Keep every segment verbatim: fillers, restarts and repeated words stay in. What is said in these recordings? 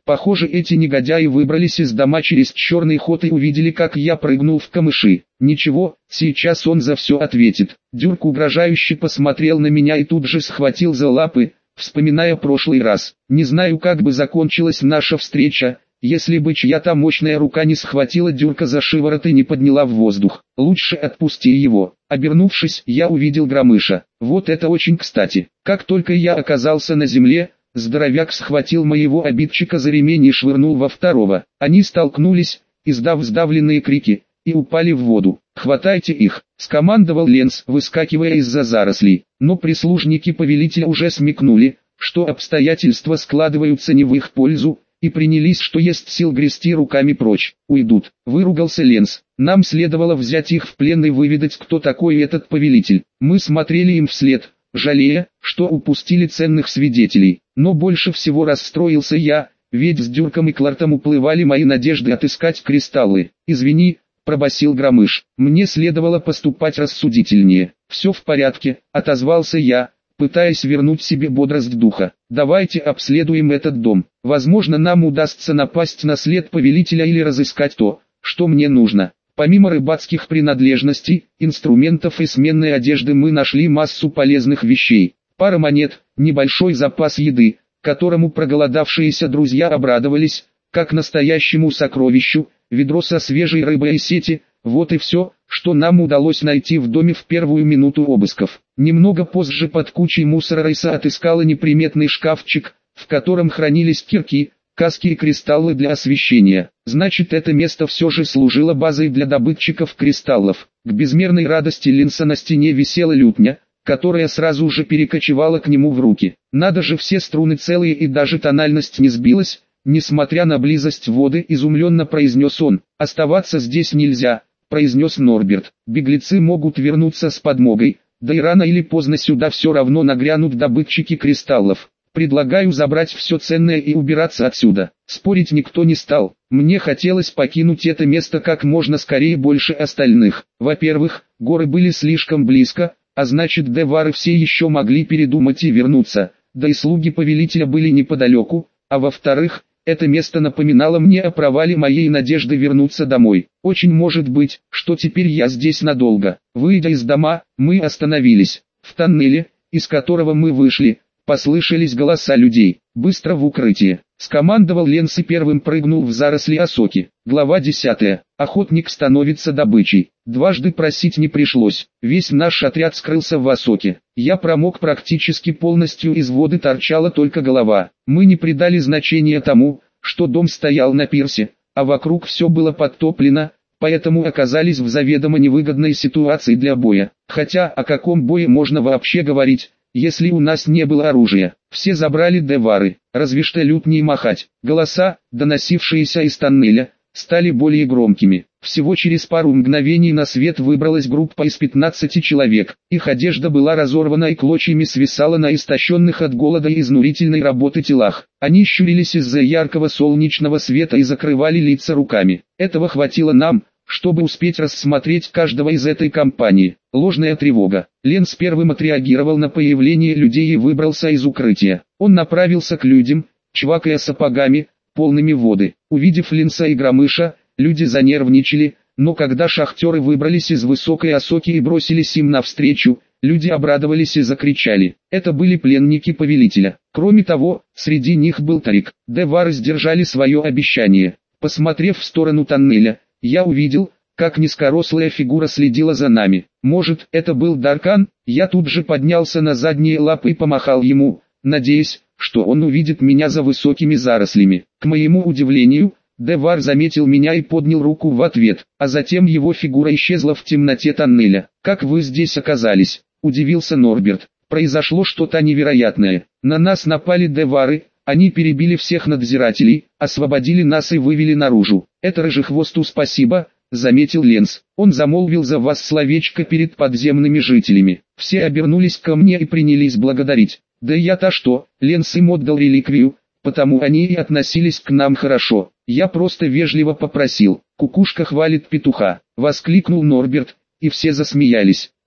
Похоже, эти негодяи выбрались из дома через черный ход и увидели, как я прыгнул в камыши. Ничего, сейчас он за все ответит. Дюрк угрожающе посмотрел на меня и тут же схватил за лапы, вспоминая прошлый раз. Не знаю, как бы закончилась наша встреча, если бы чья-то мощная рука не схватила Дюрка за шиворот и не подняла в воздух. Лучше отпусти его. Обернувшись, я увидел Громыша. Вот это очень кстати. Как только я оказался на земле, здоровяк схватил моего обидчика за ремень и швырнул во второго. Они столкнулись, издав сдавленные крики, и упали в воду. «Хватайте их!» — скомандовал Ленс, выскакивая из-за зарослей. Но прислужники повелителя уже смекнули, что обстоятельства складываются не в их пользу, и принялись, что есть сил, грести руками прочь. «Уйдут!» — выругался Ленс. «Нам следовало взять их в плен и выведать, кто такой этот повелитель». Мы смотрели им вслед, жалея, что упустили ценных свидетелей. Но больше всего расстроился я, ведь с Дюрком и Клартом уплывали мои надежды отыскать кристаллы. «Извини», — пробасил Громыш, — «мне следовало поступать рассудительнее». «Все в порядке», — отозвался я, пытаясь вернуть себе бодрость духа. «Давайте обследуем этот дом. Возможно, нам удастся напасть на след повелителя или разыскать то, что мне нужно». Помимо рыбацких принадлежностей, инструментов и сменной одежды мы нашли массу полезных вещей. Пара монет, небольшой запас еды, которому проголодавшиеся друзья обрадовались, как настоящему сокровищу, ведро со свежей рыбой и сети. Вот и все, что нам удалось найти в доме в первую минуту обысков. Немного позже под кучей мусора Рейса отыскала неприметный шкафчик, в котором хранились кирки, каски и кристаллы для освещения. Значит, это место все же служило базой для добытчиков кристаллов. К безмерной радости Ленса на стене висела лютня, которая сразу же перекочевала к нему в руки. Надо же, все струны целые и даже тональность не сбилась, несмотря на близость воды, изумленно произнес он. «Оставаться здесь нельзя», произнес Норберт. «Беглецы могут вернуться с подмогой, да и рано или поздно сюда все равно нагрянут добытчики кристаллов. Предлагаю забрать все ценное и убираться отсюда». Спорить никто не стал. Мне хотелось покинуть это место как можно скорее, больше остальных. Во-первых, горы были слишком близко, а значит, девары все еще могли передумать и вернуться, да и слуги повелителя были неподалеку, а во-вторых, это место напоминало мне о провале моей надежды вернуться домой. Очень может быть, что теперь я здесь надолго. Выйдя из дома, мы остановились. В тоннеле, из которого мы вышли, послышались голоса людей. «Быстро в укрытие», — скомандовал Ленс и первым прыгнул в заросли осоки. Глава десятая. Охотник становится добычей. Дважды просить не пришлось. Весь наш отряд скрылся в осоке. Я промок практически полностью, из воды торчала только голова. Мы не придали значения тому, что дом стоял на пирсе, а вокруг все было подтоплено, поэтому оказались в заведомо невыгодной ситуации для боя. Хотя о каком бое можно вообще говорить, если у нас не было оружия? Все забрали девары, разве что лютней махать. Голоса, доносившиеся из тоннеля, стали более громкими. Всего через пару мгновений на свет выбралась группа из пятнадцати человек. Их одежда была разорвана и клочьями свисала на истощенных от голода и изнурительной работы телах. Они щурились из-за яркого солнечного света и закрывали лица руками. Этого хватило нам, чтобы успеть рассмотреть каждого из этой компании. Ложная тревога. Ленс первым отреагировал на появление людей и выбрался из укрытия. Он направился к людям, чвакая сапогами, полными воды. Увидев Ленса и Громыша, люди занервничали, но когда шахтеры выбрались из высокой осоки и бросились им навстречу, люди обрадовались и закричали. Это были пленники повелителя. Кроме того, среди них был Тарик. Девары сдержали свое обещание. Посмотрев в сторону тоннеля, я увидел, как низкорослая фигура следила за нами. Может, это был Даркан? Я тут же поднялся на задние лапы и помахал ему, надеясь, что он увидит меня за высокими зарослями. К моему удивлению, Девар заметил меня и поднял руку в ответ, а затем его фигура исчезла в темноте тоннеля. «Как вы здесь оказались?» – удивился Норберт. «Произошло что-то невероятное. На нас напали девары, они перебили всех надзирателей, освободили нас и вывели наружу. Это Рыжехвосту спасибо», — заметил Ленс. «Он замолвил за вас словечко перед подземными жителями». Все обернулись ко мне и принялись благодарить. Да я-то что, Ленс им отдал реликвию, потому они и относились к нам хорошо. Я просто вежливо попросил. «Кукушка хвалит петуха», — воскликнул Норберт, и все засмеялись.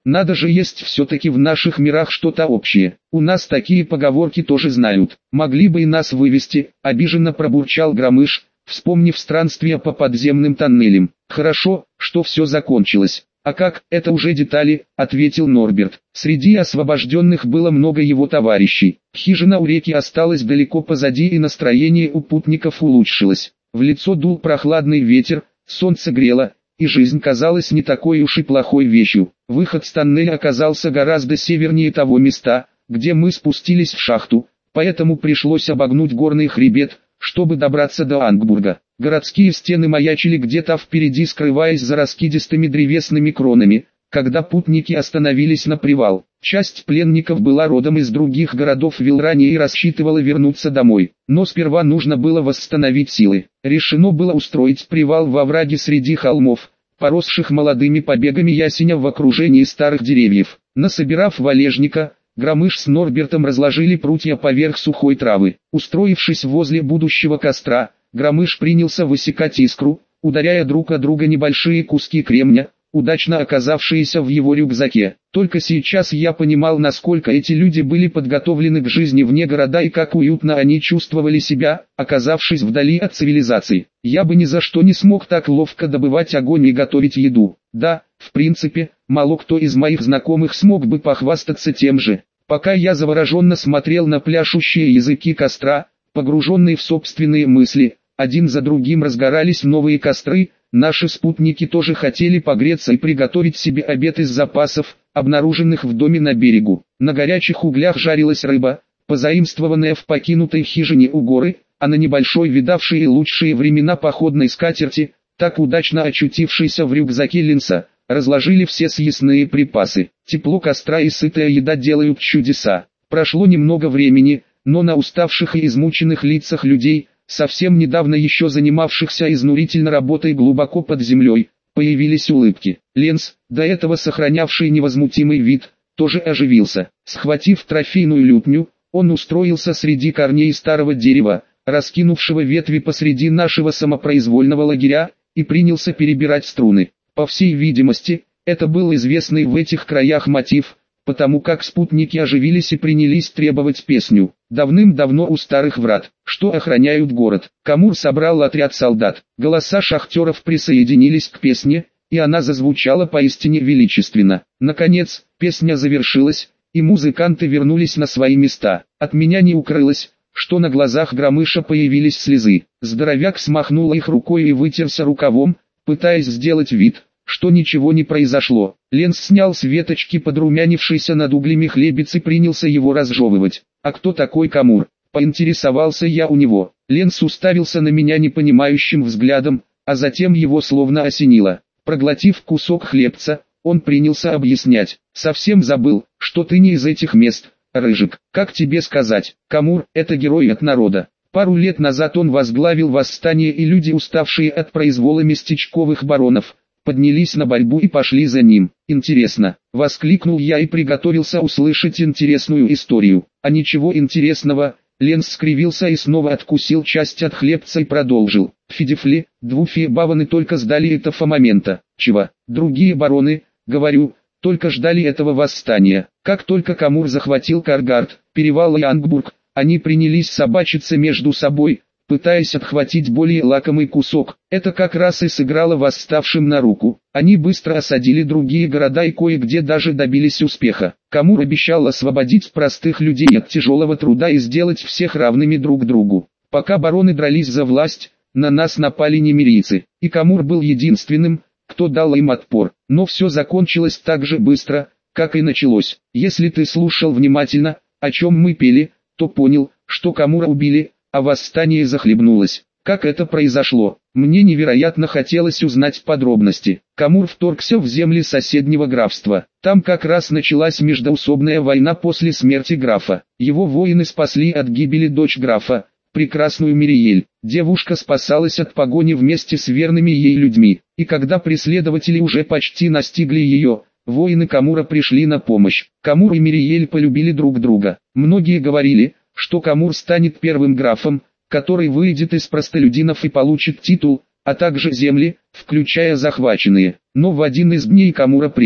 Надо же, есть все-таки в наших мирах что-то общее. У нас такие поговорки тоже знают. Могли бы и нас вывести, обиженно пробурчал Громыш, вспомнив странствия по подземным тоннелям. Хорошо, что все закончилось. А как, это уже детали, ответил Норберт. Среди освобожденных было много его товарищей. Хижина у реки осталась далеко позади, и настроение у путников улучшилось. В лицо дул прохладный ветер, солнце грело, и жизнь казалась не такой уж и плохой вещью. Выход с тоннеля оказался гораздо севернее того места, где мы спустились в шахту, поэтому пришлось обогнуть горный хребет, чтобы добраться до Ангбурга. Городские стены маячили где-то впереди, скрываясь за раскидистыми древесными кронами, когда путники остановились на привал. Часть пленников была родом из других городов Вилрани и рассчитывала вернуться домой. Но сперва нужно было восстановить силы. Решено было устроить привал во овраге среди холмов, поросших молодыми побегами ясеня в окружении старых деревьев. Насобирав валежника, Громыш с Норбертом разложили прутья поверх сухой травы. Устроившись возле будущего костра, Громыш принялся высекать искру, ударяя друг о друга небольшие куски кремня, удачно оказавшиеся в его рюкзаке. Только сейчас я понимал, насколько эти люди были подготовлены к жизни вне города и как уютно они чувствовали себя, оказавшись вдали от цивилизации. Я бы ни за что не смог так ловко добывать огонь и готовить еду. Да, в принципе, мало кто из моих знакомых смог бы похвастаться тем же. Пока я завороженно смотрел на пляшущие языки костра, погруженный в собственные мысли, один за другим разгорались новые костры. Наши спутники тоже хотели погреться и приготовить себе обед из запасов, обнаруженных в доме на берегу. На горячих углях жарилась рыба, позаимствованная в покинутой хижине у горы, а на небольшой, видавшие лучшие времена походной скатерти, так удачно очутившейся в рюкзаке Линса, разложили все съестные припасы. Тепло костра и сытая еда делают чудеса. Прошло немного времени, но на уставших и измученных лицах людей, совсем недавно еще занимавшихся изнурительной работой глубоко под землей, появились улыбки. Ленс, до этого сохранявший невозмутимый вид, тоже оживился. Схватив трофейную лютню, он устроился среди корней старого дерева, раскинувшего ветви посреди нашего самопроизвольного лагеря, и принялся перебирать струны. По всей видимости, это был известный в этих краях мотив, потому как спутники оживились и принялись требовать песню. Давным-давно у старых врат, что охраняют город, Камур собрал отряд солдат. Голоса шахтеров присоединились к песне, и она зазвучала поистине величественно. Наконец, песня завершилась, и музыканты вернулись на свои места. От меня не укрылось, что на глазах Громыша появились слезы. Здоровяк смахнул их рукой и вытерся рукавом, пытаясь сделать вид, что ничего не произошло. Ленс снял с веточки подрумянившийся над углями хлебец и принялся его разжевывать. «А кто такой Камур?» — поинтересовался я у него. Ленс уставился на меня непонимающим взглядом, а затем его словно осенило. Проглотив кусок хлебца, он принялся объяснять. «Совсем забыл, что ты не из этих мест, Рыжик. Как тебе сказать? Камур — это герой от народа. Пару лет назад он возглавил восстание, и люди, уставшие от произвола местечковых баронов, поднялись на борьбу и пошли за ним. Интересно!» — воскликнул я и приготовился услышать интересную историю. А ничего интересного. Ленс скривился и снова откусил часть от хлебца и продолжил. Фидифли, Двуфи, Баваны только ждали этого момента. Чего? Другие бароны, говорю, только ждали этого восстания. Как только Камур захватил Каргард, перевал и Ангбург, они принялись собачиться между собой, пытаясь отхватить более лакомый кусок. Это как раз и сыграло восставшим на руку. Они быстро осадили другие города и кое-где даже добились успеха. Камур обещал освободить простых людей от тяжелого труда и сделать всех равными друг другу. Пока бароны дрались за власть, на нас напали немирийцы, и Камур был единственным, кто дал им отпор. Но все закончилось так же быстро, как и началось. Если ты слушал внимательно, о чем мы пели, то понял, что Камура убили, а восстание захлебнулось. Как это произошло? Мне невероятно хотелось узнать подробности. Камур вторгся в земли соседнего графства. Там как раз началась междоусобная война после смерти графа. Его воины спасли от гибели дочь графа, прекрасную Мириэль. Девушка спасалась от погони вместе с верными ей людьми. И когда преследователи уже почти настигли ее, воины Камура пришли на помощь. Камур и Мириэль полюбили друг друга. Многие говорили, что Камур станет первым графом, который выйдет из простолюдинов и получит титул, а также земли, включая захваченные. Но в один из дней Камура предали.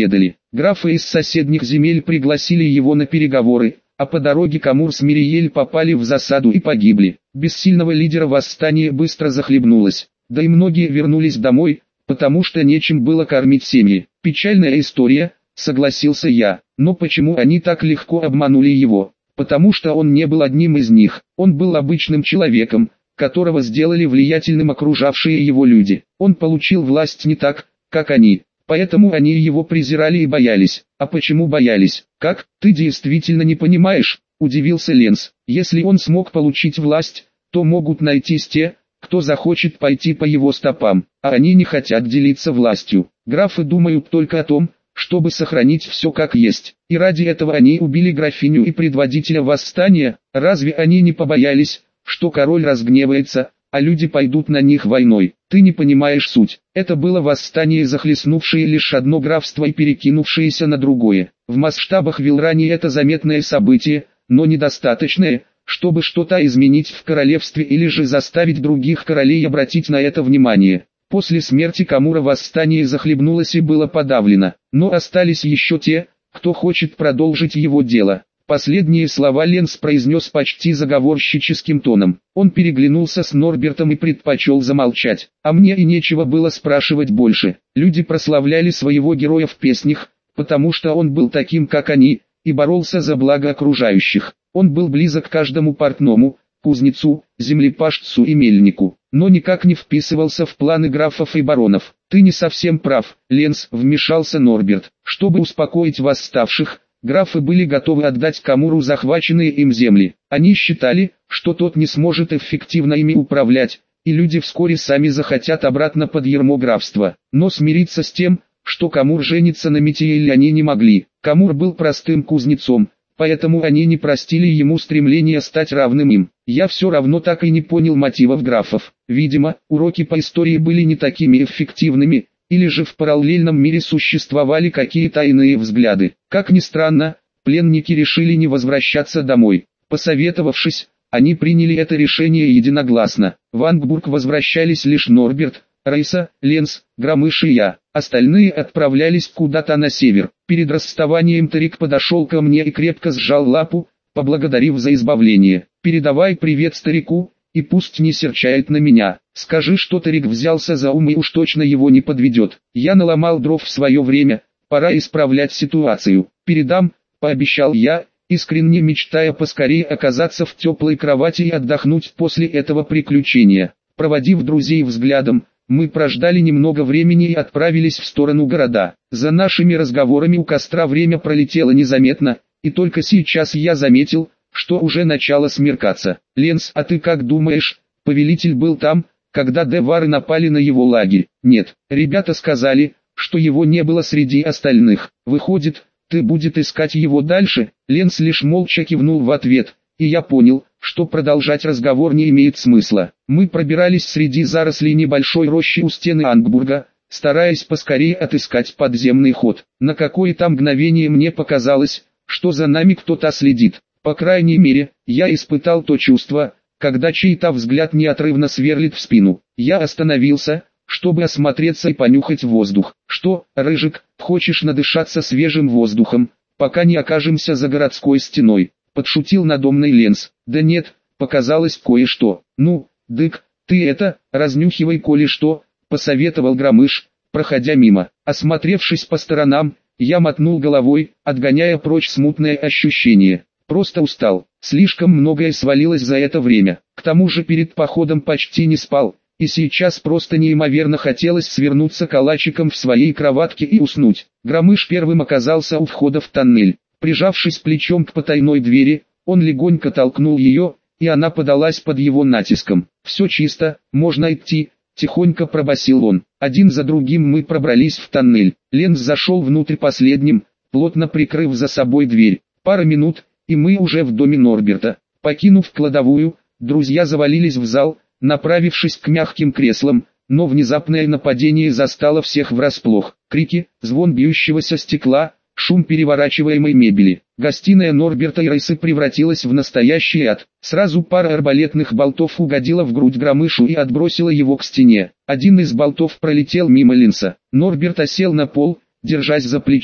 Графы из соседних земель пригласили его на переговоры, а по дороге Камур с Мириель попали в засаду и погибли. Без сильного лидера восстание быстро захлебнулось, да и многие вернулись домой, потому что нечем было кормить семьи. Печальная история, согласился я, но почему они так легко обманули его? Потому что он не был одним из них, он был обычным человеком, которого сделали влиятельным окружавшие его люди. Он получил власть не так, как они, поэтому они его презирали и боялись. А почему боялись? Как, ты действительно не понимаешь? Удивился Ленс. Если он смог получить власть, то могут найтись те, кто захочет пойти по его стопам, а они не хотят делиться властью. Графы думают только о том, чтобы сохранить все как есть, и ради этого они убили графиню и предводителя восстания. Разве они не побоялись, что король разгневается, а люди пойдут на них войной? Ты не понимаешь суть. Это было восстание, захлестнувшее лишь одно графство и перекинувшееся на другое. В масштабах Вилрани это заметное событие, но недостаточное, чтобы что-то изменить в королевстве или же заставить других королей обратить на это внимание. После смерти Камура восстание захлебнулось и было подавлено, но остались еще те, кто хочет продолжить его дело. Последние слова Ленс произнес почти заговорщическим тоном. Он переглянулся с Норбертом и предпочел замолчать. А мне и нечего было спрашивать больше. Люди прославляли своего героя в песнях, потому что он был таким, как они, и боролся за благо окружающих. Он был близок к каждому портному, кузнецу, землепашцу и мельнику, но никак не вписывался в планы графов и баронов. «Ты не совсем прав, Ленс», — вмешался Норберт. Чтобы успокоить восставших, графы были готовы отдать Камуру захваченные им земли. Они считали, что тот не сможет эффективно ими управлять, и люди вскоре сами захотят обратно под ярмо графства. Но смириться с тем, что Камур женится на Метиэле, они не могли. Камур был простым кузнецом, поэтому они не простили ему стремление стать равным им. Я все равно так и не понял мотивов графов. Видимо, уроки по истории были не такими эффективными, или же в параллельном мире существовали какие-то иные взгляды. Как ни странно, пленники решили не возвращаться домой. Посоветовавшись, они приняли это решение единогласно. В Ангбург возвращались лишь Норберт, Рейса, Ленс, Громыш и я. Остальные отправлялись куда-то на север. Перед расставанием Тарик подошел ко мне и крепко сжал лапу, поблагодарив за избавление. «Передавай привет старику, и пусть не серчает на меня. Скажи, что Тарик взялся за ум и уж точно его не подведет. Я наломал дров в свое время, пора исправлять ситуацию. Передам», — пообещал я, искренне мечтая поскорее оказаться в теплой кровати и отдохнуть после этого приключения. Проводив друзей взглядом, мы прождали немного времени и отправились в сторону города. За нашими разговорами у костра время пролетело незаметно, и только сейчас я заметил, что уже начало смеркаться. «Ленс, а ты как думаешь, повелитель был там, когда девары напали на его лагерь?» «Нет, ребята сказали, что его не было среди остальных. Выходит, ты будешь искать его дальше?» Ленс лишь молча кивнул в ответ, и я понял, что продолжать разговор не имеет смысла. Мы пробирались среди зарослей небольшой рощи у стены Ангбурга, стараясь поскорее отыскать подземный ход. На какое-то мгновение мне показалось, что за нами кто-то следит. По крайней мере, я испытал то чувство, когда чей-то взгляд неотрывно сверлит в спину. Я остановился, чтобы осмотреться и понюхать воздух. «Что, Рыжик, хочешь надышаться свежим воздухом, пока не окажемся за городской стеной?» — подшутил надомный Ленс. «Да нет, показалось кое-что». «Ну, дык, ты это, разнюхивай коли что», — посоветовал Громыш, проходя мимо. Осмотревшись по сторонам, я мотнул головой, отгоняя прочь смутное ощущение. Просто устал, слишком многое свалилось за это время. К тому же перед походом почти не спал, и сейчас просто неимоверно хотелось свернуться калачиком в своей кроватке и уснуть. Громыш первым оказался у входа в тоннель. Прижавшись плечом к потайной двери, он легонько толкнул ее, и она подалась под его натиском. «Все чисто, можно идти», — тихонько пробасил он. Один за другим мы пробрались в тоннель. Ленс зашел внутрь последним, плотно прикрыв за собой дверь. Пара минут, и мы уже в доме Норберта. Покинув кладовую, друзья завалились в зал, направившись к мягким креслам, но внезапное нападение застало всех врасплох. Крики, звон бьющегося стекла, шум переворачиваемой мебели. Гостиная Норберта и Рейсы превратилась в настоящий ад. Сразу пара арбалетных болтов угодила в грудь Громышу и отбросила его к стене. Один из болтов пролетел мимо Ленса. Норберт осел на пол, держась за плечо.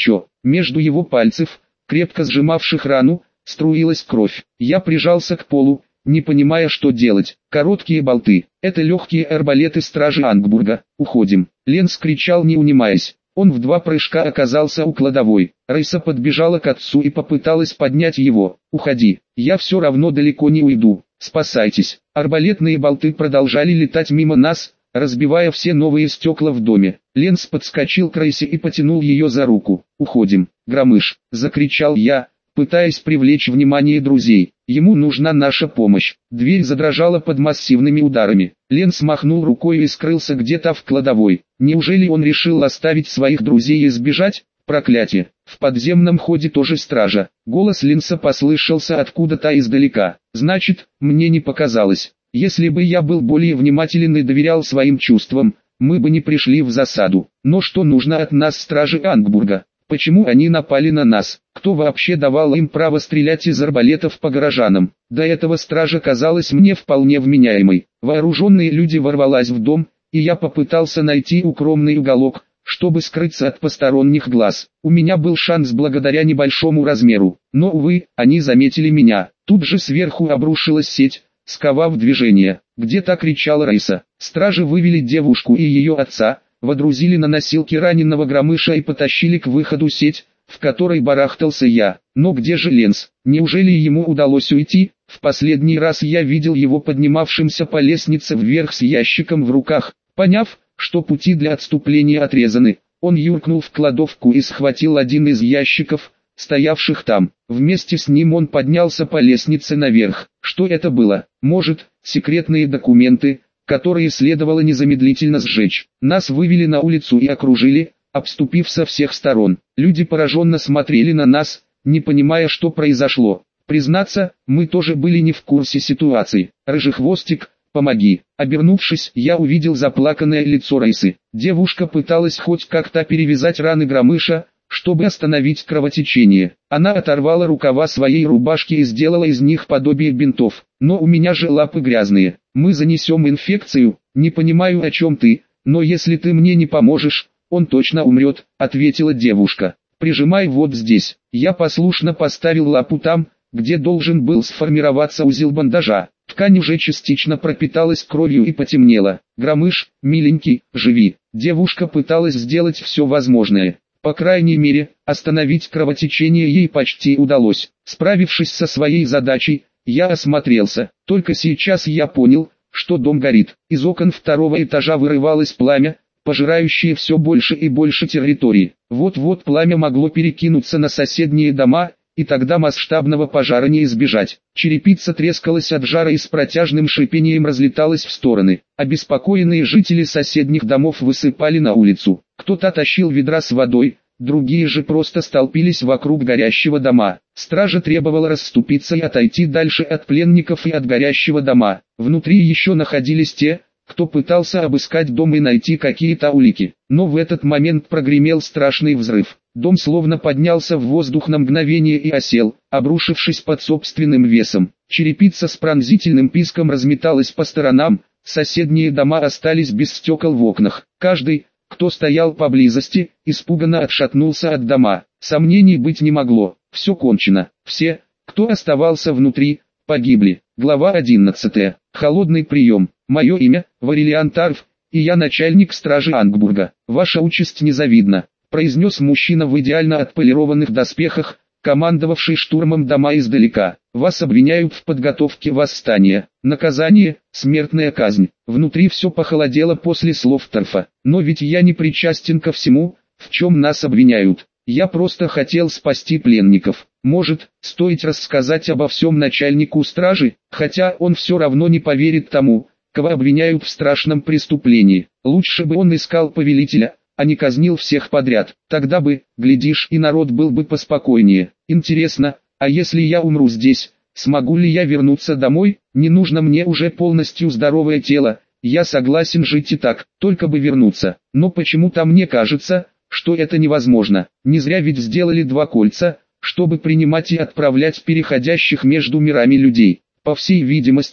Между его пальцев, крепко сжимавших рану, струилась кровь. Я прижался к полу, не понимая, что делать. Короткие болты. Это легкие арбалеты стражи Ангбурга. Уходим. Ленс кричал, не унимаясь. Он в два прыжка оказался у кладовой. Райса подбежала к отцу и попыталась поднять его. «Уходи. Я все равно далеко не уйду. Спасайтесь». Арбалетные болты продолжали летать мимо нас, разбивая все новые стекла в доме. Ленс подскочил к Райсе и потянул ее за руку. «Уходим, Громыш!» – закричал я, пытаясь привлечь внимание друзей. «Ему нужна наша помощь». Дверь задрожала под массивными ударами. Ленс махнул рукой и скрылся где-то в кладовой. Неужели он решил оставить своих друзей и сбежать? Проклятие! В подземном ходе тоже стража. Голос Ленса послышался откуда-то издалека. Значит, мне не показалось. Если бы я был более внимателен и доверял своим чувствам, мы бы не пришли в засаду. Но что нужно от нас стражи Ангбурга? Почему они напали на нас? Кто вообще давал им право стрелять из арбалетов по горожанам? До этого стража казалась мне вполне вменяемой. Вооруженные люди ворвалась в дом, и я попытался найти укромный уголок, чтобы скрыться от посторонних глаз. У меня был шанс благодаря небольшому размеру, но, увы, они заметили меня. Тут же сверху обрушилась сеть, сковав движение. Где-то кричала Райса. Стражи вывели девушку и ее отца, водрузили на носилки раненого Громыша и потащили к выходу сеть, в которой барахтался я. Но где же Ленс? Неужели ему удалось уйти? В последний раз я видел его поднимавшимся по лестнице вверх с ящиком в руках. Поняв, что пути для отступления отрезаны, он юркнул в кладовку и схватил один из ящиков, стоявших там. Вместе с ним он поднялся по лестнице наверх. Что это было? Может, секретные документы, которые следовало незамедлительно сжечь. Нас вывели на улицу и окружили, обступив со всех сторон. Люди пораженно смотрели на нас, не понимая, что произошло. Признаться, мы тоже были не в курсе ситуации. «Рыжехвостик, помоги!» Обернувшись, я увидел заплаканное лицо Райсы. Девушка пыталась хоть как-то перевязать раны Громыша, чтобы остановить кровотечение. Она оторвала рукава своей рубашки и сделала из них подобие бинтов. «Но у меня же лапы грязные. Мы занесем инфекцию. Не понимаю, о чем ты, но если ты мне не поможешь, он точно умрет», — ответила девушка. «Прижимай вот здесь». Я послушно поставил лапу там, где должен был сформироваться узел бандажа. Ткань уже частично пропиталась кровью и потемнела. «Громыш, миленький, живи». Девушка пыталась сделать все возможное. По крайней мере, остановить кровотечение ей почти удалось. Справившись со своей задачей, я осмотрелся. Только сейчас я понял, что дом горит. Из окон второго этажа вырывалось пламя, пожирающее все больше и больше территории. Вот-вот пламя могло перекинуться на соседние дома, и тогда масштабного пожара не избежать. Черепица трескалась от жара и с протяжным шипением разлеталась в стороны. Обеспокоенные жители соседних домов высыпали на улицу. Кто-то тащил ведра с водой, другие же просто столпились вокруг горящего дома. Стража требовала расступиться и отойти дальше от пленников и от горящего дома. Внутри еще находились те, кто пытался обыскать дом и найти какие-то улики. Но в этот момент прогремел страшный взрыв. Дом словно поднялся в воздух на мгновение и осел, обрушившись под собственным весом. Черепица с пронзительным писком разметалась по сторонам, соседние дома остались без стекол в окнах. Каждый, кто стоял поблизости, испуганно отшатнулся от дома. Сомнений быть не могло. Все кончено. Все, кто оставался внутри, погибли. Глава одиннадцатая. Холодный прием. Мое имя – Варилиан Тарф, и я начальник стражи Ангбурга. Ваша участь незавидна, произнес мужчина в идеально отполированных доспехах, командовавший штурмом дома издалека. Вас обвиняют в подготовке восстания. Наказание – смертная казнь. Внутри все похолодело после слов Тарфа. Но ведь я не причастен ко всему, в чем нас обвиняют. Я просто хотел спасти пленников. Может, стоит рассказать обо всем начальнику стражи, хотя он все равно не поверит тому, кого обвиняют в страшном преступлении. Лучше бы он искал повелителя, а не казнил всех подряд. Тогда бы, глядишь, и народ был бы поспокойнее. Интересно, а если я умру здесь, смогу ли я вернуться домой? Не нужно мне уже полностью здоровое тело, я согласен жить и так, только бы вернуться. Но почему-то мне кажется, что это невозможно. Не зря ведь сделали два кольца, чтобы принимать и отправлять переходящих между мирами людей. По всей видимости,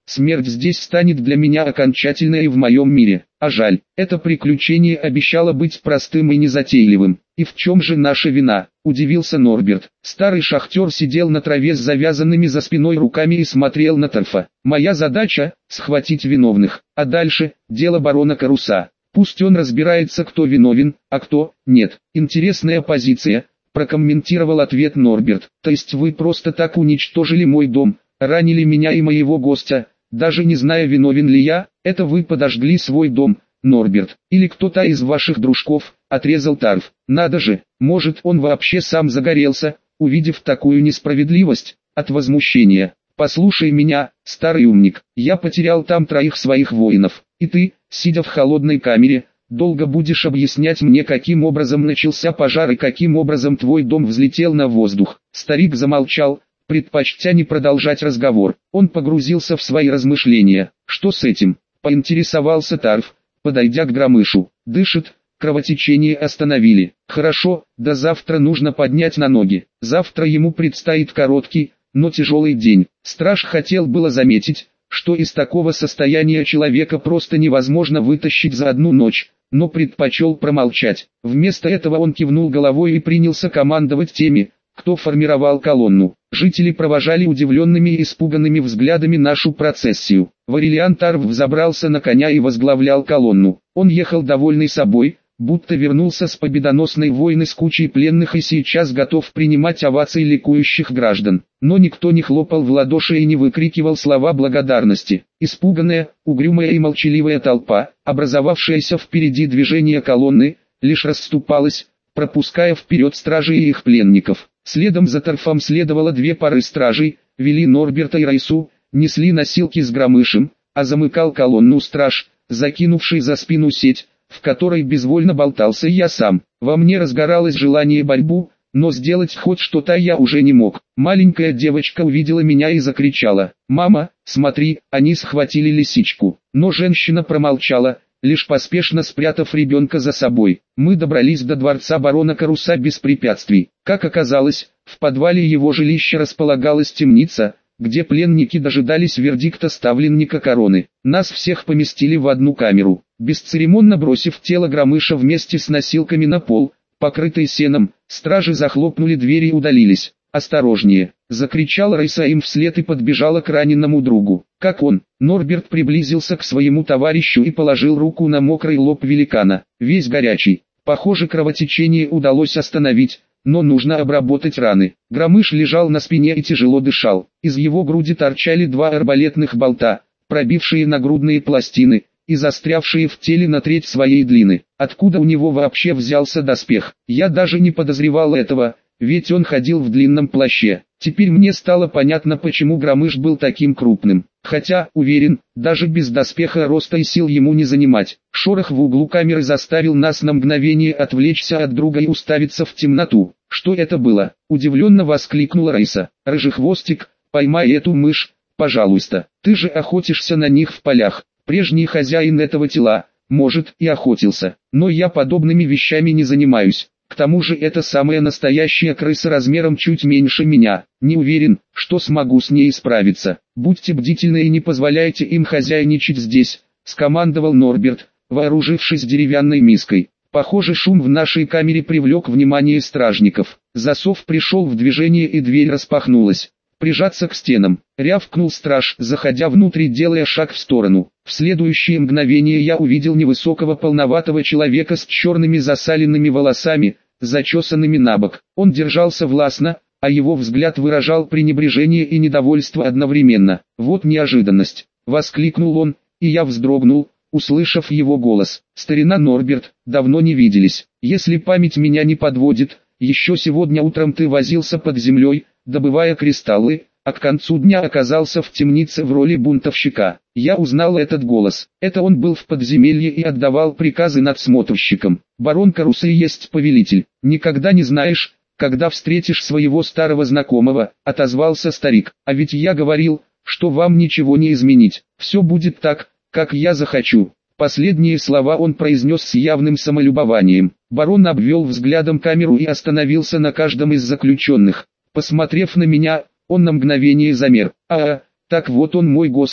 смерть здесь станет для меня окончательной в моем мире. А жаль, это приключение обещало быть простым и незатейливым. И в чем же наша вина? Удивился Норберт. Старый шахтер сидел на траве с завязанными за спиной руками и смотрел на торфа. Моя задача – схватить виновных, а дальше – дело барона Каруса. Пусть он разбирается, кто виновен, а кто нет. Интересная позиция, прокомментировал ответ Норберт. То есть вы просто так уничтожили мой дом, ранили меня и моего гостя, даже не зная, виновен ли я? Это вы подожгли свой дом, Норберт, или кто-то из ваших дружков, отрезал Тарф. Надо же, может, он вообще сам загорелся, увидев такую несправедливость, от возмущения. Послушай меня, старый умник, я потерял там троих своих воинов, и ты, сидя в холодной камере, долго будешь объяснять мне, каким образом начался пожар и каким образом твой дом взлетел на воздух. Старик замолчал, предпочтя не продолжать разговор. Он погрузился в свои размышления. Что с этим? Поинтересовался Тарф, подойдя к Громышу. Дышит, кровотечение остановили. Хорошо, до завтра нужно поднять на ноги. Завтра ему предстоит короткий, но тяжелый день. Страж хотел было заметить, что из такого состояния человека просто невозможно вытащить за одну ночь, но предпочел промолчать. Вместо этого он кивнул головой и принялся командовать теми, кто формировал колонну. Жители провожали удивленными и испуганными взглядами нашу процессию. Варилиан Тарв взобрался на коня и возглавлял колонну. Он ехал довольный собой, будто вернулся с победоносной войны с кучей пленных и сейчас готов принимать овации ликующих граждан. Но никто не хлопал в ладоши и не выкрикивал слова благодарности. Испуганная, угрюмая и молчаливая толпа, образовавшаяся впереди движения колонны, лишь расступалась, пропуская вперед стражей и их пленников. Следом за Торфом следовало две пары стражей, вели Норберта и Райсу, несли носилки с Громышем, а замыкал колонну страж, закинувший за спину сеть, в которой безвольно болтался я сам. Во мне разгоралось желание борьбу, но сделать хоть что-то я уже не мог. Маленькая девочка увидела меня и закричала: «Мама, смотри, они схватили лисичку». Но женщина промолчала, лишь поспешно спрятав ребенка за собой. Мы добрались до дворца барона Каруса без препятствий. Как оказалось, в подвале его жилища располагалась темница, где пленники дожидались вердикта ставленника короны. Нас всех поместили в одну камеру. Бесцеремонно бросив тело Громыша вместе с носилками на пол, покрытый сеном, стражи захлопнули двери и удалились. «Осторожнее!» — закричала Райса им вслед и подбежала к раненому другу. «Как он?» Норберт приблизился к своему товарищу и положил руку на мокрый лоб великана. Весь горячий. Похоже, кровотечение удалось остановить, но нужно обработать раны. Громыш лежал на спине и тяжело дышал. Из его груди торчали два арбалетных болта, пробившие нагрудные пластины и застрявшие в теле на треть своей длины. Откуда у него вообще взялся доспех? Я даже не подозревал этого, ведь он ходил в длинном плаще. Теперь мне стало понятно, почему Громыш был таким крупным. Хотя, уверен, даже без доспеха роста и сил ему не занимать. Шорох в углу камеры заставил нас на мгновение отвлечься от друга и уставиться в темноту. «Что это было?» – удивленно воскликнула Райса. «Рыжехвостик, поймай эту мышь, пожалуйста. Ты же охотишься на них в полях. Прежний хозяин этого тела, может, и охотился. Но я подобными вещами не занимаюсь. К тому же это самая настоящая крыса размером чуть меньше меня. Не уверен, что смогу с ней справиться. Будьте бдительны и не позволяйте им хозяйничать здесь», — скомандовал Норберт, вооружившись деревянной миской. Похоже, шум в нашей камере привлек внимание стражников. Засов пришел в движение и дверь распахнулась. «Прижаться к стенам», — рявкнул страж, заходя внутрь и делая шаг в сторону. В следующее мгновение я увидел невысокого полноватого человека с черными засаленными волосами, зачесанными набок. Он держался властно, а его взгляд выражал пренебрежение и недовольство одновременно. «Вот неожиданность!» — воскликнул он, и я вздрогнул, услышав его голос. «Старина Норберт, давно не виделись. Если память меня не подводит, еще сегодня утром ты возился под землей, добывая кристаллы, а к концу дня оказался в темнице в роли бунтовщика». Я узнал этот голос. Это он был в подземелье и отдавал приказы надсмотрщикам. «Барон Карус и есть повелитель. Никогда не знаешь, когда встретишь своего старого знакомого», — отозвался старик. «А ведь я говорил, что вам ничего не изменить. Все будет так, как я захочу». Последние слова он произнес с явным самолюбованием. Барон обвел взглядом камеру и остановился на каждом из заключенных. Посмотрев на меня, он на мгновение замер. «А, так вот он мой гость,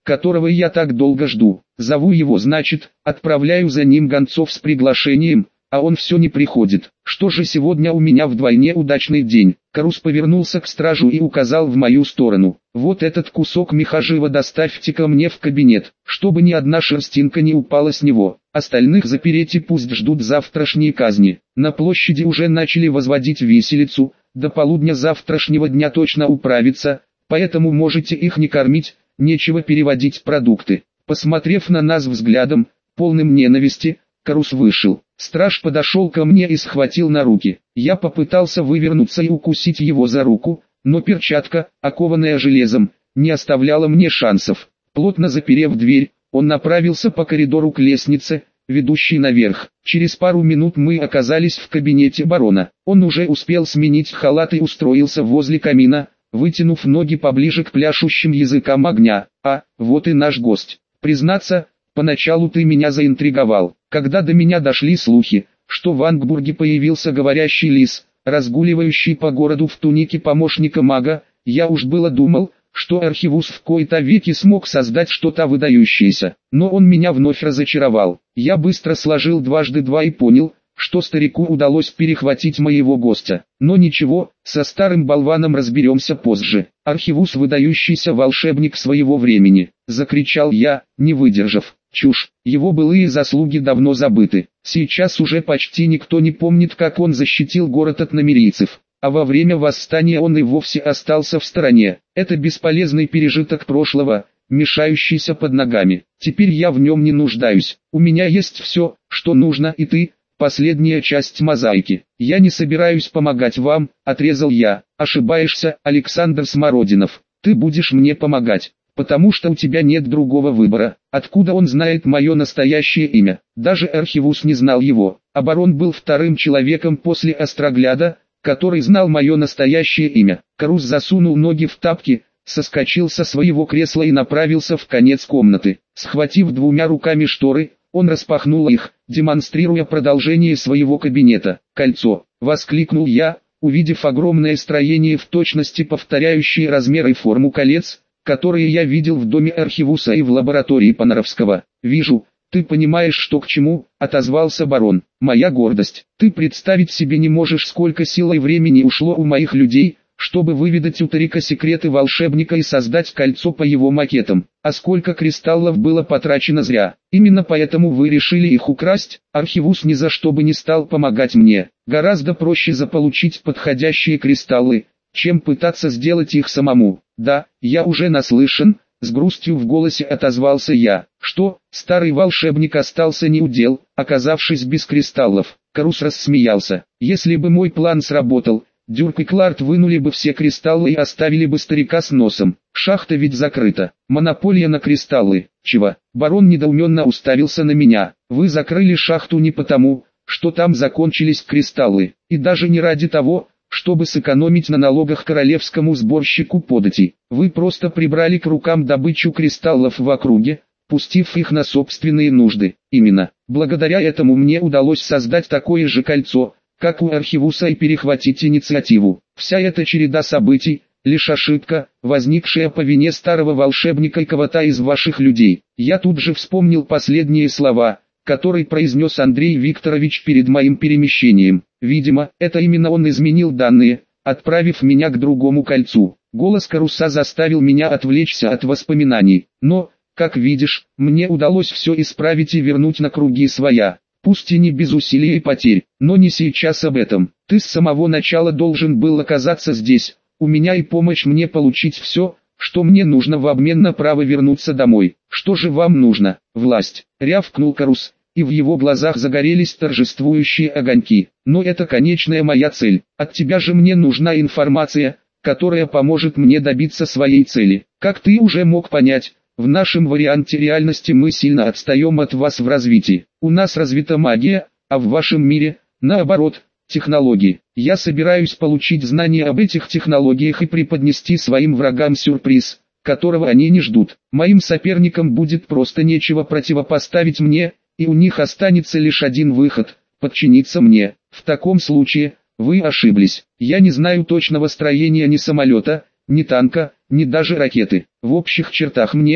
которого я так долго жду. Зову его, значит, отправляю за ним гонцов с приглашением, а он все не приходит. Что же сегодня у меня вдвойне удачный день? Карус повернулся к стражу и указал в мою сторону. Вот этот кусок меха живо доставьте ко мне в кабинет, чтобы ни одна шерстинка не упала с него. Остальных запереть и пусть ждут завтрашней казни. На площади уже начали возводить виселицу, до полудня завтрашнего дня точно управится, поэтому можете их не кормить, нечего переводить продукты. Посмотрев на нас взглядом, полным ненависти, Карус вышел. Страж подошел ко мне и схватил на руки. Я попытался вывернуться и укусить его за руку, но перчатка, окованная железом, не оставляла мне шансов. Плотно заперев дверь, он направился по коридору к лестнице, ведущей наверх. Через пару минут мы оказались в кабинете барона. Он уже успел сменить халат и устроился возле камина, вытянув ноги поближе к пляшущим языкам огня. А, вот и наш гость. Признаться, поначалу ты меня заинтриговал. Когда до меня дошли слухи, что в Ангбурге появился говорящий лис, разгуливающий по городу в тунике помощника мага, я уж было думал, что Архивус в кои-то веки смог создать что-то выдающееся. Но он меня вновь разочаровал. Я быстро сложил дважды два и понял, что старику удалось перехватить моего гостя. Но ничего, со старым болваном разберемся позже. Архивус выдающийся волшебник своего времени, закричал я, не выдержав. Чушь, его былые заслуги давно забыты. Сейчас уже почти никто не помнит, как он защитил город от намерийцев. А во время восстания он и вовсе остался в стороне. Это бесполезный пережиток прошлого, мешающийся под ногами. Теперь я в нем не нуждаюсь. У меня есть все, что нужно, и ты – последняя часть мозаики. Я не собираюсь помогать вам, отрезал я. Ошибаешься, Александр Смородинов. Ты будешь мне помогать, потому что у тебя нет другого выбора. Откуда он знает мое настоящее имя? Даже Архивус не знал его. А барон был вторым человеком после Острогляда, который знал мое настоящее имя. Карус засунул ноги в тапки, соскочил со своего кресла и направился в конец комнаты. Схватив двумя руками шторы, он распахнул их, демонстрируя продолжение своего кабинета. «Кольцо!» — воскликнул я, увидев огромное строение в точности повторяющее размер и форму колец, которые я видел в доме Архивуса и в лаборатории Понаровского. «Вижу, ты понимаешь, что к чему», — отозвался барон. «Моя гордость. Ты представить себе не можешь, сколько сил и времени ушло у моих людей, чтобы выведать у Тарика секреты волшебника и создать кольцо по его макетам. А сколько кристаллов было потрачено зря. Именно поэтому вы решили их украсть. Архивус ни за что бы не стал помогать мне. Гораздо проще заполучить подходящие кристаллы, чем пытаться сделать их самому. Да, я уже наслышан», — с грустью в голосе отозвался я. «Что, старый волшебник остался неудел, оказавшись без кристаллов?» Карус рассмеялся. «Если бы мой план сработал, Дюрк и Кларт вынули бы все кристаллы и оставили бы старика с носом. Шахта ведь закрыта. Монополия на кристаллы. Чего?» Барон недоуменно уставился на меня. «Вы закрыли шахту не потому, что там закончились кристаллы, и даже не ради того, чтобы сэкономить на налогах королевскому сборщику податей. Вы просто прибрали к рукам добычу кристаллов в округе, пустив их на собственные нужды. Именно благодаря этому мне удалось создать такое же кольцо, как у Архивуса, и перехватить инициативу. Вся эта череда событий – лишь ошибка, возникшая по вине старого волшебника и кого-то из ваших людей». Я тут же вспомнил последние слова, которые произнес Андрей Викторович перед моим перемещением. Видимо, это именно он изменил данные, отправив меня к другому кольцу. Голос Каруса заставил меня отвлечься от воспоминаний. Но, как видишь, мне удалось все исправить и вернуть на круги своя. Пусть и не без усилий и потерь, но не сейчас об этом. Ты с самого начала должен был оказаться здесь, у меня, и помочь мне получить все, что мне нужно в обмен на право вернуться домой. Что же вам нужно? Власть, рявкнул Карус, и в его глазах загорелись торжествующие огоньки. Но это конечная моя цель. От тебя же мне нужна информация, которая поможет мне добиться своей цели. Как ты уже мог понять, в нашем варианте реальности мы сильно отстаем от вас в развитии. У нас развита магия, а в вашем мире, наоборот, технологии. Я собираюсь получить знания об этих технологиях и преподнести своим врагам сюрприз, которого они не ждут. Моим соперникам будет просто нечего противопоставить мне, и у них останется лишь один выход – подчиниться мне. В таком случае, вы ошиблись. Я не знаю точного строения ни самолета, ни танка, ни даже ракеты. В общих чертах мне,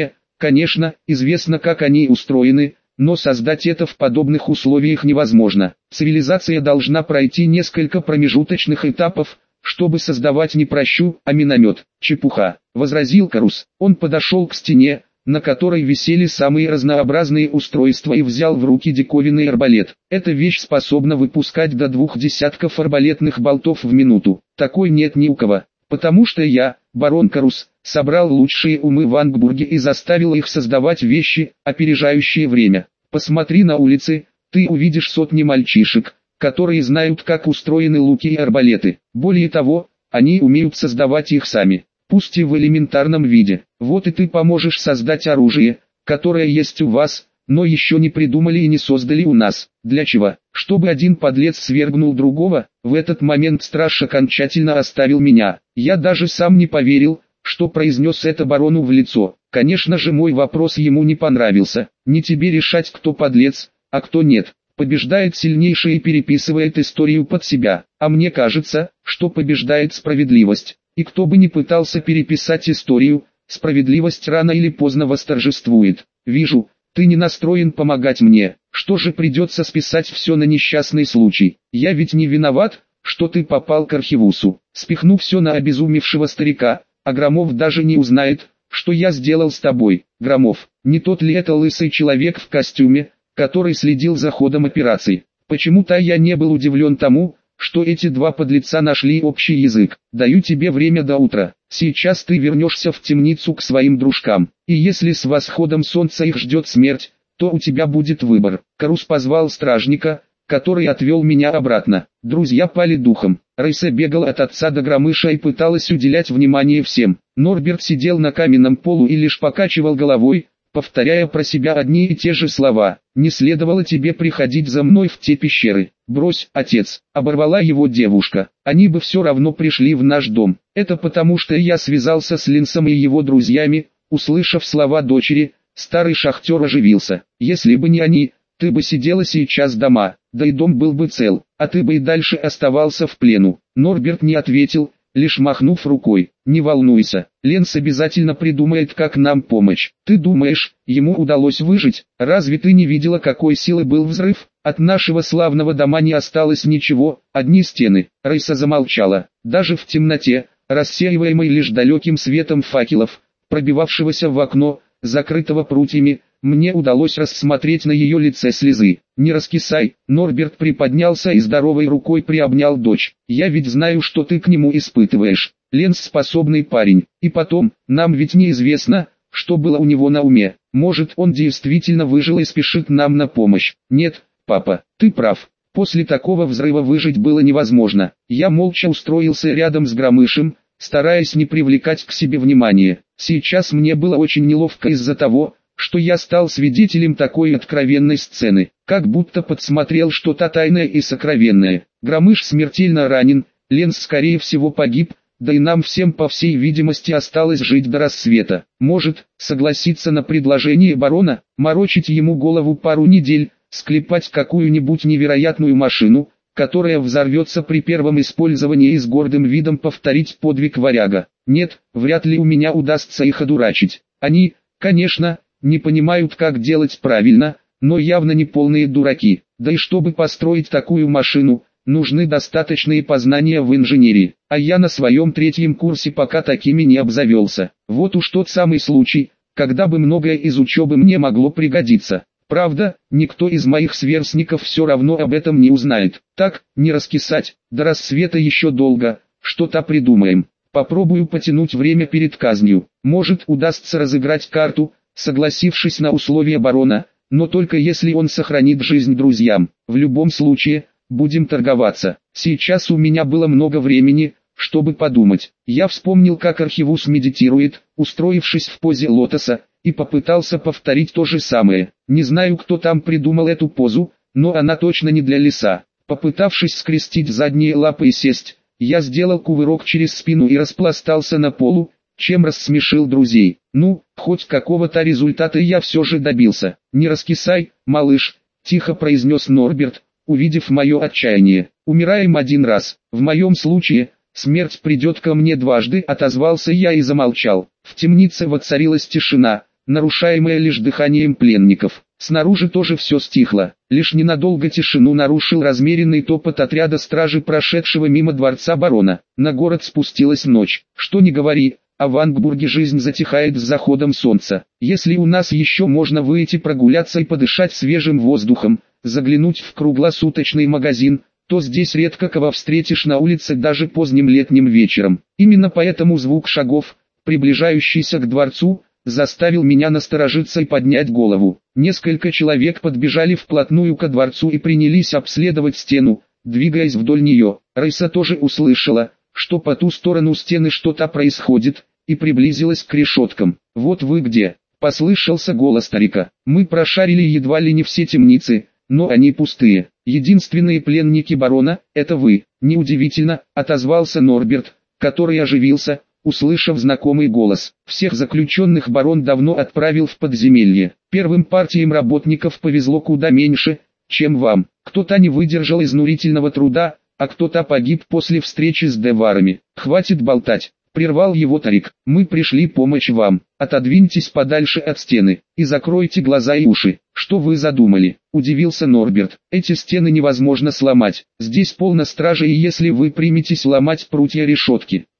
Конечно, известно, как они устроены, но создать это в подобных условиях невозможно. Цивилизация должна пройти несколько промежуточных этапов, чтобы создавать не прощу, а миномет. Чепуха, возразил Карус. Он подошел к стене, на которой висели самые разнообразные устройства, и взял в руки диковинный арбалет. Эта вещь способна выпускать до двух десятков арбалетных болтов в минуту. Такой нет ни у кого. Потому что я, барон Карус, собрал лучшие умы в Ангбурге и заставил их создавать вещи, опережающие время. Посмотри на улицы, ты увидишь сотни мальчишек, которые знают, как устроены луки и арбалеты. Более того, они умеют создавать их сами, пусть и в элементарном виде. Вот и ты поможешь создать оружие, которое есть у вас, но еще не придумали и не создали у нас. Для чего? Чтобы один подлец свергнул другого. В этот момент страж окончательно оставил меня. Я даже сам не поверил, что произнес это барону в лицо. Конечно же, мой вопрос ему не понравился. Не тебе решать, кто подлец, а кто нет. Побеждает сильнейший и переписывает историю под себя. А мне кажется, что побеждает справедливость. И кто бы ни пытался переписать историю, справедливость рано или поздно восторжествует. Вижу, ты не настроен помогать мне. Что же, придется списать все на несчастный случай. Я ведь не виноват, что ты попал к Архивусу. Спихну все на обезумевшего старика, а Громов даже не узнает, что я сделал с тобой. Громов, не тот ли это лысый человек в костюме, который следил за ходом операции? Почему-то я не был удивлен тому, что эти два подлеца нашли общий язык. Даю тебе время до утра. Сейчас ты вернешься в темницу к своим дружкам. И если с восходом солнца их ждет смерть, то у тебя будет выбор. Карус позвал стражника, который отвел меня обратно. Друзья пали духом. Рыса бегал от отца до Громыша и пыталась уделять внимание всем. Норберт сидел на каменном полу и лишь покачивал головой, повторяя про себя одни и те же слова. «Не следовало тебе приходить за мной в те пещеры. Брось, отец», — оборвала его девушка. «Они бы все равно пришли в наш дом. Это потому, что я связался с Линсом и его друзьями». Услышав слова дочери, старый шахтер оживился. «Если бы не они, ты бы сидела сейчас дома, да и дом был бы цел, а ты бы и дальше оставался в плену». Норберт не ответил, лишь махнув рукой. «Не волнуйся, Ленс обязательно придумает, как нам помочь. Ты думаешь, ему удалось выжить? Разве ты не видела, какой силы был взрыв? От нашего славного дома не осталось ничего, одни стены». Рыса замолчала. Даже в темноте, рассеиваемой лишь далеким светом факелов, пробивавшегося в окно, закрытого прутьями, мне удалось рассмотреть на ее лице слезы. «Не раскисай», — Норберт приподнялся и здоровой рукой приобнял дочь. «Я ведь знаю, что ты к нему испытываешь. Ленс способный парень. И потом, нам ведь неизвестно, что было у него на уме. Может, он действительно выжил и спешит нам на помощь». «Нет, папа, ты прав. После такого взрыва выжить было невозможно». Я молча устроился рядом с Громышем, стараясь не привлекать к себе внимания. Сейчас мне было очень неловко из-за того, что я стал свидетелем такой откровенной сцены, как будто подсмотрел что-то тайное и сокровенное. Громыш смертельно ранен, Ленс скорее всего погиб, да и нам всем по всей видимости осталось жить до рассвета. Может, согласиться на предложение барона, морочить ему голову пару недель, склепать какую-нибудь невероятную машину, которая взорвется при первом использовании, и с гордым видом повторить подвиг варяга. Нет, вряд ли у меня удастся их одурачить. Они, конечно, не понимают, как делать правильно, но явно не полные дураки. Да и чтобы построить такую машину, нужны достаточные познания в инженерии. А я на своем третьем курсе пока такими не обзавелся. Вот уж тот самый случай, когда бы многое из учебы мне могло пригодиться. Правда, никто из моих сверстников все равно об этом не узнает. Так, не раскисать, до рассвета еще долго, что-то придумаем. Попробую потянуть время перед казнью. Может, удастся разыграть карту, согласившись на условия барона, но только если он сохранит жизнь друзьям. В любом случае, будем торговаться. Сейчас у меня было много времени, чтобы подумать. Я вспомнил, как Архивус медитирует, устроившись в позе лотоса, и попытался повторить то же самое. Не знаю, кто там придумал эту позу, но она точно не для лиса. Попытавшись скрестить задние лапы и сесть, я сделал кувырок через спину и распластался на полу, чем рассмешил друзей. Ну, хоть какого-то результата я все же добился. «Не раскисай, малыш», — тихо произнес Норберт, увидев мое отчаяние. «Умираем один раз. В моем случае, смерть придет ко мне дважды», — отозвался я и замолчал. В темнице воцарилась тишина, нарушаемое лишь дыханием пленников. Снаружи тоже все стихло, лишь ненадолго тишину нарушил размеренный топот отряда стражи, прошедшего мимо дворца барона. На город спустилась ночь. Что ни говори, а в Ангбурге жизнь затихает с заходом солнца. Если у нас еще можно выйти прогуляться и подышать свежим воздухом, заглянуть в круглосуточный магазин, то здесь редко кого встретишь на улице даже поздним летним вечером. Именно поэтому звук шагов, приближающийся к дворцу, заставил меня насторожиться и поднять голову. Несколько человек подбежали вплотную ко дворцу и принялись обследовать стену, двигаясь вдоль нее. Рейса тоже услышала, что по ту сторону стены что-то происходит, и приблизилась к решеткам. «Вот вы где!» — послышался голос старика. «Мы прошарили едва ли не все темницы, но они пустые. Единственные пленники барона — это вы». «Неудивительно», — отозвался Норберт, который оживился, услышав знакомый голос. «Всех заключенных барон давно отправил в подземелье. Первым партиям работников повезло куда меньше, чем вам. Кто-то не выдержал изнурительного труда, а кто-то погиб после встречи с деварами. Хватит болтать», — прервал его Тарик. «Мы пришли помочь вам. Отодвиньтесь подальше от стены и закройте глаза и уши». «Что вы задумали?» — удивился Норберт. «Эти стены невозможно сломать. Здесь полно стражи, и если вы приметесь ломать прутья решетки,